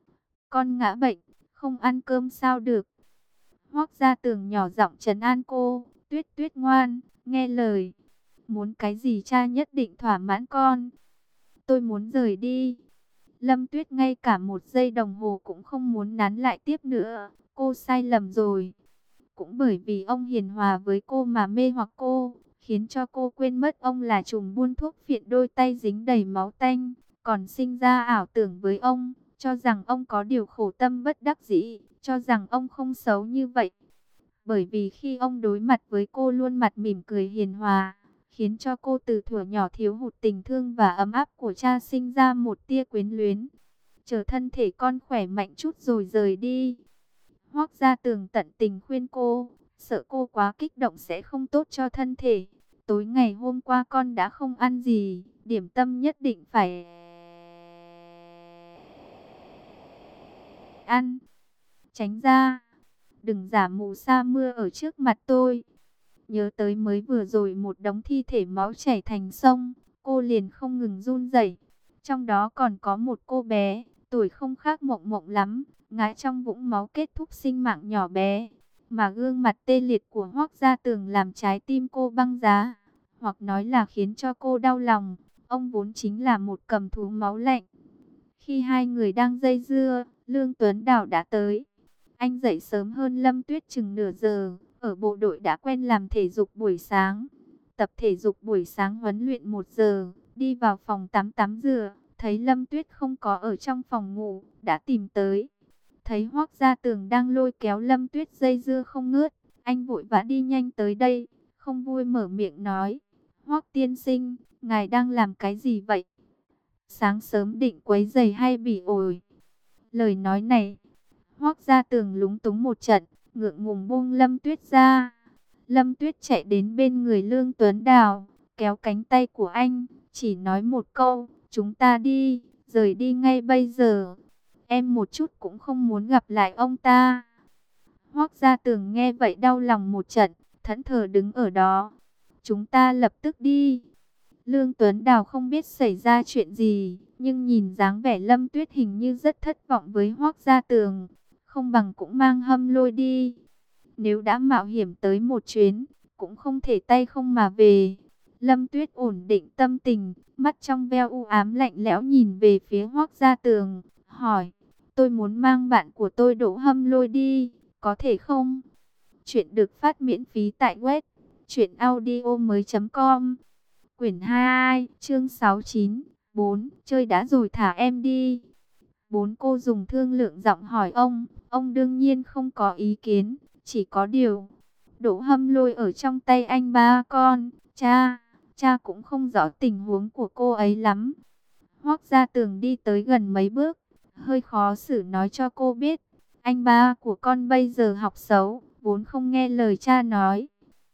Speaker 1: Con ngã bệnh, không ăn cơm sao được. Hoắc Gia Tường nhỏ giọng trấn an cô. Tuyết Tuyết ngoan, nghe lời. Muốn cái gì cha nhất định thỏa mãn con. Tôi muốn rời đi. Lâm Tuyết ngay cả một giây đồng hồ cũng không muốn nán lại tiếp nữa. Cô sai lầm rồi. Cũng bởi vì ông hiền hòa với cô mà mê hoặc cô, khiến cho cô quên mất ông là trùm buôn thuốc phiện đôi tay dính đầy máu tanh, còn sinh ra ảo tưởng với ông, cho rằng ông có điều khổ tâm bất đắc dĩ, cho rằng ông không xấu như vậy. Bởi vì khi ông đối mặt với cô luôn mặt mỉm cười hiền hòa, khiến cho cô từ thuở nhỏ thiếu hụt tình thương và ấm áp của cha, sinh ra một tia quyến luyến. Chờ thân thể con khỏe mạnh chút rồi rời đi. Hoắc Gia Tường tận tình khuyên cô, sợ cô quá kích động sẽ không tốt cho thân thể. Tối ngày hôm qua con đã không ăn gì, điểm tâm nhất định phải ăn. Tránh ra, đừng giả mù sa mưa ở trước mặt tôi. Nhớ tới mới vừa rồi một đống thi thể máu chảy thành sông, cô liền không ngừng run rẩy. Trong đó còn có một cô bé, tuổi không khác Mộng Mộng lắm, ngã trong vũng máu kết thúc sinh mạng nhỏ bé. Mà gương mặt tê liệt của Hoắc Gia Tường làm trái tim cô băng giá, hoặc nói là khiến cho cô đau lòng. Ông vốn chính là một cầm thú máu lạnh. Khi hai người đang dây dưa, Lương Tuấn Đào đã tới. Anh dậy sớm hơn Lâm Tuyết chừng nửa giờ, ở bộ đội đã quen làm thể dục buổi sáng. Tập thể dục buổi sáng huấn luyện một giờ, đi vào phòng tắm tắm rửa, thấy Lâm Tuyết không có ở trong phòng ngủ, đã tìm tới. Thấy Hoắc Gia Tường đang lôi kéo Lâm Tuyết dây dưa không ngớt, anh vội vã đi nhanh tới đây, không vui mở miệng nói, Hoắc tiên sinh, ngài đang làm cái gì vậy? Sáng sớm định quấy rầy hay bị ổi? Lời nói này, Hoắc Gia Tường lúng túng một trận, ngượng ngùng buông Lâm Tuyết ra. Lâm Tuyết chạy đến bên người Lương Tuấn Đào, kéo cánh tay của anh, chỉ nói một câu, chúng ta đi, rời đi ngay bây giờ. Em một chút cũng không muốn gặp lại ông ta. Hoắc Gia Tường nghe vậy đau lòng một trận, thẫn thờ đứng ở đó. Chúng ta lập tức đi. Lương Tuấn Đào không biết xảy ra chuyện gì, nhưng nhìn dáng vẻ Lâm Tuyết hình như rất thất vọng với Hoắc Gia Tường. không bằng cũng mang Hâm Lôi đi. Nếu đã mạo hiểm tới một chuyến, cũng không thể tay không mà về. Lâm Tuyết ổn định tâm tình, mắt trong veo u ám lạnh lẽo nhìn về phía Hoắc Gia Tường, hỏi, tôi muốn mang bạn của tôi Đỗ Hâm Lôi đi, có thể không? Chuyện được phát miễn phí tại web truyện audio mới chấm com. Quyển hai, chương sáu mươi chín, bốn, chơi đã rồi thả em đi. Bốn cô dùng thương lượng giọng hỏi ông, ông đương nhiên không có ý kiến, chỉ có điều. Đỗ Hâm Lôi ở trong tay anh ba con, cha, cha cũng không rõ tình huống của cô ấy lắm. Hoắc Gia Tường đi tới gần mấy bước, hơi khó xử nói cho cô biết, anh ba của con bây giờ học xấu, vốn không nghe lời cha nói.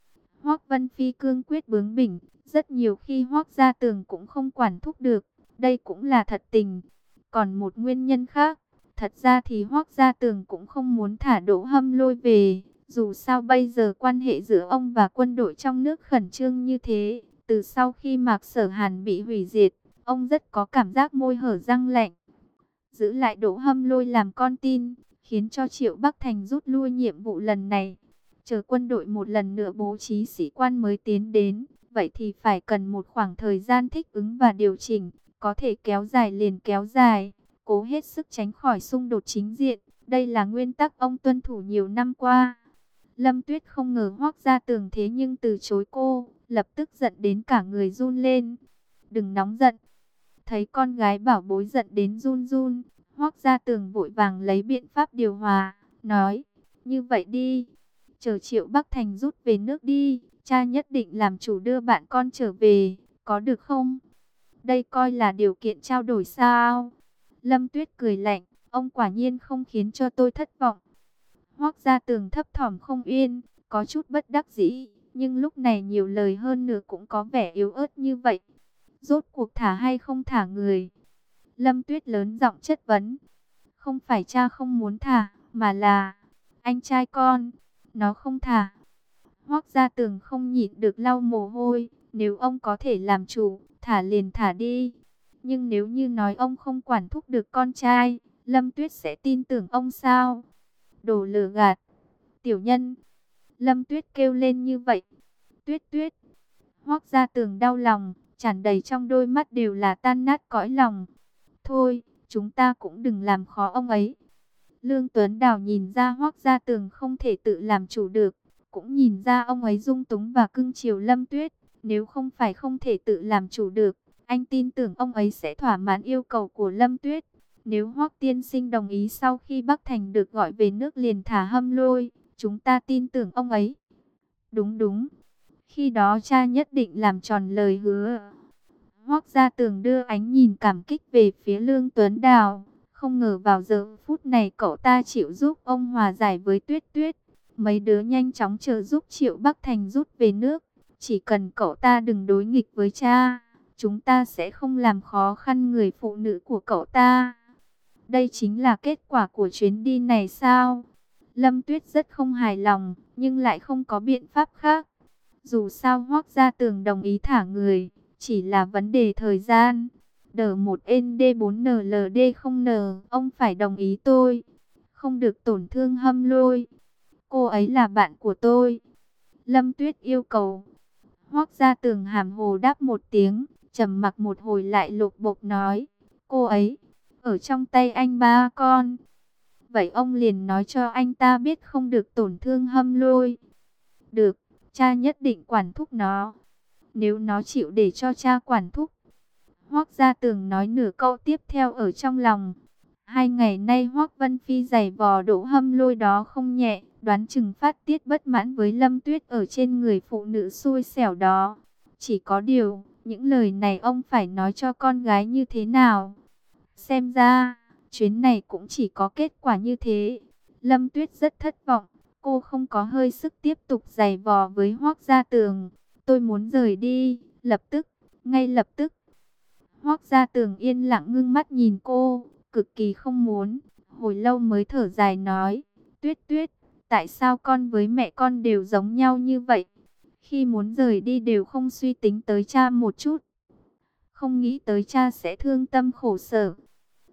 Speaker 1: Hoắc Vân Phi cương quyết bướng bỉnh, rất nhiều khi Hoắc Gia Tường cũng không quản thúc được, đây cũng là thật tình. Còn một nguyên nhân khác, thật ra thì Hoắc Gia Tường cũng không muốn thả Đỗ Hâm Lôi về, dù sao bây giờ quan hệ giữa ông và quân đội trong nước khẩn trương như thế, từ sau khi Mạc Sở Hàn bị hủy diệt, ông rất có cảm giác môi hở răng lạnh. Giữ lại Đỗ Hâm Lôi làm con tin, khiến cho Triệu Bắc Thành rút lui nhiệm vụ lần này. Chờ quân đội một lần nữa bố trí sĩ quan mới tiến đến, vậy thì phải cần một khoảng thời gian thích ứng và điều chỉnh, có thể kéo dài liền kéo dài, cố hết sức tránh khỏi xung đột chính diện. Đây là nguyên tắc ông tuân thủ nhiều năm qua. Lâm Tuyết không ngờ Hoắc Gia Tường thế nhưng từ chối cô, lập tức giận đến cả người run lên. Đừng nóng giận. Thấy con gái bảo bối giận đến run run, Hoắc Gia Tường vội vàng lấy biện pháp điều hòa, nói, như vậy đi, chờ Triệu Bắc Thành rút về nước đi, cha nhất định làm chủ đưa bạn con trở về, có được không? Đây coi là điều kiện trao đổi sao? Lâm Tuyết cười lạnh, ông quả nhiên không khiến cho tôi thất vọng. Hoắc Gia Tường thấp thỏm không yên, có chút bất đắc dĩ, nhưng lúc này nhiều lời hơn nữa cũng có vẻ yếu ớt như vậy. Rốt cuộc thả hay không thả người? Lâm Tuyết lớn giọng chất vấn. Không phải cha không muốn thả, mà là anh trai con, nó không thả. Hoắc Gia Tường không nhịn được lau mồ hôi, nếu ông có thể làm chủ, thả liền thả đi. Nhưng nếu như nói ông không quản thúc được con trai, Lâm Tuyết sẽ tin tưởng ông sao? Đồ lừa gạt, tiểu nhân. Lâm Tuyết kêu lên như vậy. Tuyết Tuyết. Hoắc Gia Tường đau lòng, tràn đầy trong đôi mắt đều là tan nát cõi lòng. Thôi, chúng ta cũng đừng làm khó ông ấy. Lương Tuấn Đào nhìn ra Hoắc Gia Tường không thể tự làm chủ được, cũng nhìn ra ông ấy dung túng và cưng chiều Lâm Tuyết. Nếu không phải không thể tự làm chủ được, anh tin tưởng ông ấy sẽ thỏa mãn yêu cầu của Lâm Tuyết. Nếu Hoắc tiên sinh đồng ý sau khi Bắc Thành được gọi về nước liền thả Hâm Lôi, chúng ta tin tưởng ông ấy. Đúng đúng, khi đó cha nhất định làm tròn lời hứa. Hoắc Gia Tường đưa ánh nhìn cảm kích về phía Lương Tuấn Đào. Không ngờ vào giờ phút này cậu ta chịu giúp ông hòa giải với Tuyết Tuyết. Mấy đứa nhanh chóng chờ giúp Triệu Bắc Thành rút về nước. Chỉ cần cậu ta đừng đối nghịch với cha, chúng ta sẽ không làm khó khăn người phụ nữ của cậu ta. Đây chính là kết quả của chuyến đi này sao? Lâm Tuyết rất không hài lòng, nhưng lại không có biện pháp khác. Dù sao Hoắc Gia Tường đồng ý thả người, chỉ là vấn đề thời gian. Đờ một N D bốn N L D không N, ông phải đồng ý tôi. Không được tổn thương Hâm Lôi. Cô ấy là bạn của tôi. Lâm Tuyết yêu cầu. Hoắc Gia Tường hàm hồ đáp một tiếng, trầm mặc một hồi lại lục bục nói. Cô ấy, ở trong tay anh ba con. Vậy ông liền nói cho anh ta biết không được tổn thương Hâm Lôi. Được, cha nhất định quản thúc nó. Nếu nó chịu để cho cha quản thúc. Hoắc Gia Tường nói nửa câu tiếp theo ở trong lòng. Hai ngày nay Hoắc Vân Phi giày vò Đỗ Hâm Lôi đó không nhẹ, đoán chừng phát tiết bất mãn với Lâm Tuyết ở trên người phụ nữ xui xẻo đó. Chỉ có điều, những lời này ông phải nói cho con gái như thế nào? Xem ra, chuyến này cũng chỉ có kết quả như thế. Lâm Tuyết rất thất vọng, cô không có hơi sức tiếp tục giày vò với Hoắc Gia Tường. Tôi muốn rời đi, lập tức, ngay lập tức. Hoắc Gia Tường yên lặng ngưng mắt nhìn cô, cực kỳ không muốn, hồi lâu mới thở dài nói, Tuyết Tuyết, tại sao con với mẹ con đều giống nhau như vậy? Khi muốn rời đi đều không suy tính tới cha một chút. Không nghĩ tới cha sẽ thương tâm khổ sở.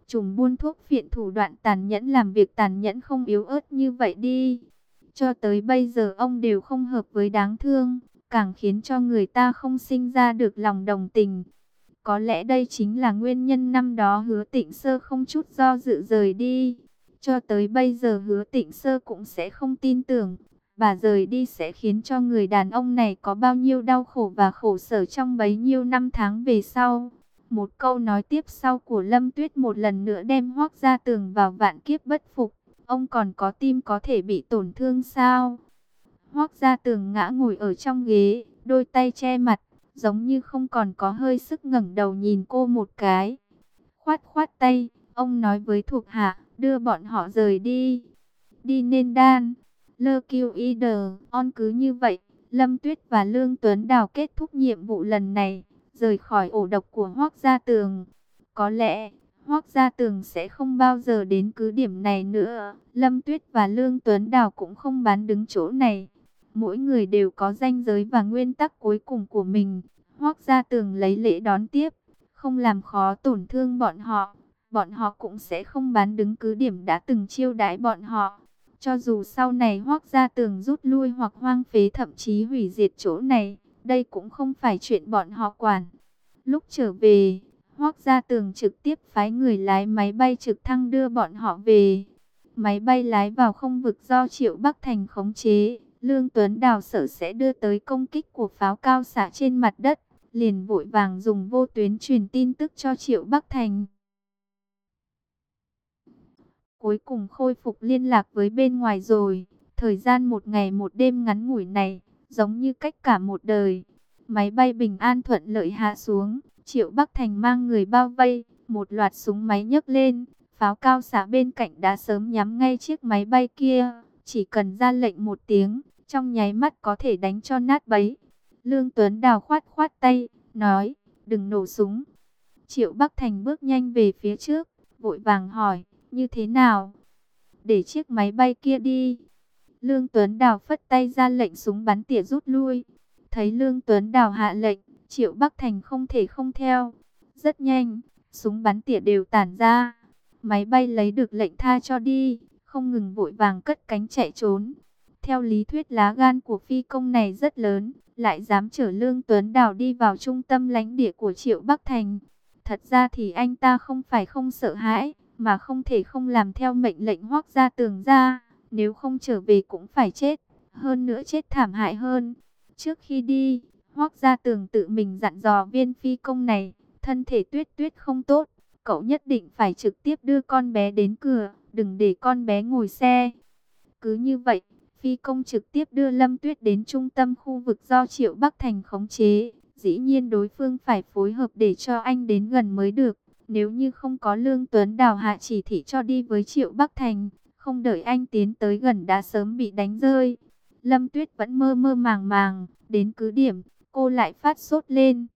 Speaker 1: Trùm buôn thuốc phiện thủ đoạn tàn nhẫn, làm việc tàn nhẫn không yếu ớt như vậy đi. Cho tới bây giờ ông đều không hợp với đáng thương, càng khiến cho người ta không sinh ra được lòng đồng tình. Có lẽ đây chính là nguyên nhân năm đó Hứa Tịnh Sơ không chút do dự rời đi. Cho tới bây giờ Hứa Tịnh Sơ cũng sẽ không tin tưởng, bà rời đi sẽ khiến cho người đàn ông này có bao nhiêu đau khổ và khổ sở trong bấy nhiêu năm tháng về sau. Một câu nói tiếp sau của Lâm Tuyết một lần nữa đem Hoắc Gia Tường vào vạn kiếp bất phục. Ông còn có tim có thể bị tổn thương sao? Hoắc Gia Tường ngã ngồi ở trong ghế, đôi tay che mặt, giống như không còn có hơi sức ngẩng đầu nhìn cô một cái. Khoát khoát tay, ông nói với thuộc hạ, đưa bọn họ rời đi. Đi nên đan, lơ kiêu y đờ, on cứ như vậy, Lâm Tuyết và Lương Tuấn Đào kết thúc nhiệm vụ lần này, rời khỏi ổ độc của Hoắc Gia Tường. Có lẽ Hoắc Gia Tường sẽ không bao giờ đến cứ điểm này nữa. Lâm Tuyết và Lương Tuấn Đào cũng không bán đứng chỗ này. Mỗi người đều có ranh giới và nguyên tắc cuối cùng của mình. Hoắc Gia Tường lấy lễ đón tiếp, không làm khó tổn thương bọn họ. Bọn họ cũng sẽ không bán đứng cứ điểm đã từng chiêu đãi bọn họ. Cho dù sau này Hoắc Gia Tường rút lui hoặc hoang phế, thậm chí hủy diệt chỗ này, đây cũng không phải chuyện bọn họ quản. Lúc trở về, Hoắc Gia Tường trực tiếp phái người lái máy bay trực thăng đưa bọn họ về. Máy bay lái vào không vực do Triệu Bắc Thành khống chế. Lương Tuấn Đào sợ sẽ đưa tới công kích của pháo cao xạ trên mặt đất, liền vội vàng dùng vô tuyến truyền tin tức cho Triệu Bắc Thành. Cuối cùng khôi phục liên lạc với bên ngoài rồi. Thời gian một ngày một đêm ngắn ngủi này, giống như cách cả một đời. Máy bay bình an thuận lợi hạ xuống. Triệu Bắc Thành mang người bao vây, một loạt súng máy nhấc lên. Pháo cao xạ bên cạnh đã sớm nhắm ngay chiếc máy bay kia. Chỉ cần ra lệnh một tiếng, trong nháy mắt có thể đánh cho nát bấy. Lương Tuấn Đào khoát khoát tay, nói, đừng nổ súng. Triệu Bắc Thành bước nhanh về phía trước, vội vàng hỏi, như thế nào? Để chiếc máy bay kia đi. Lương Tuấn Đào phất tay ra lệnh súng bắn tỉa rút lui. Thấy Lương Tuấn Đào hạ lệnh, Triệu Bắc Thành không thể không theo. Rất nhanh, súng bắn tỉa đều tản ra. Máy bay lấy được lệnh tha cho đi, không ngừng vội vàng cất cánh chạy trốn. Theo lý thuyết lá gan của phi công này rất lớn, lại dám chở Lương Tuấn Đào đi vào trung tâm lãnh địa của Triệu Bắc Thành. Thật ra thì anh ta không phải không sợ hãi, mà không thể không làm theo mệnh lệnh Hoắc Gia Tường ra. Nếu không trở về cũng phải chết, hơn nữa chết thảm hại hơn. Trước khi đi, Hoắc Gia Tường tự mình dặn dò viên phi công này, thân thể Tuyết Tuyết không tốt, cậu nhất định phải trực tiếp đưa con bé đến cửa, đừng để con bé ngồi xe. Cứ như vậy, phi công trực tiếp đưa Lâm Tuyết đến trung tâm khu vực do Triệu Bắc Thành khống chế. Dĩ nhiên đối phương phải phối hợp để cho anh đến gần mới được. Nếu như không có Lương Tuấn Đào hạ chỉ thị cho đi với Triệu Bắc Thành, không đợi anh tiến tới gần đã sớm bị đánh rơi. Lâm Tuyết vẫn mơ mơ màng màng, đến cứ điểm, cô lại phát sốt lên.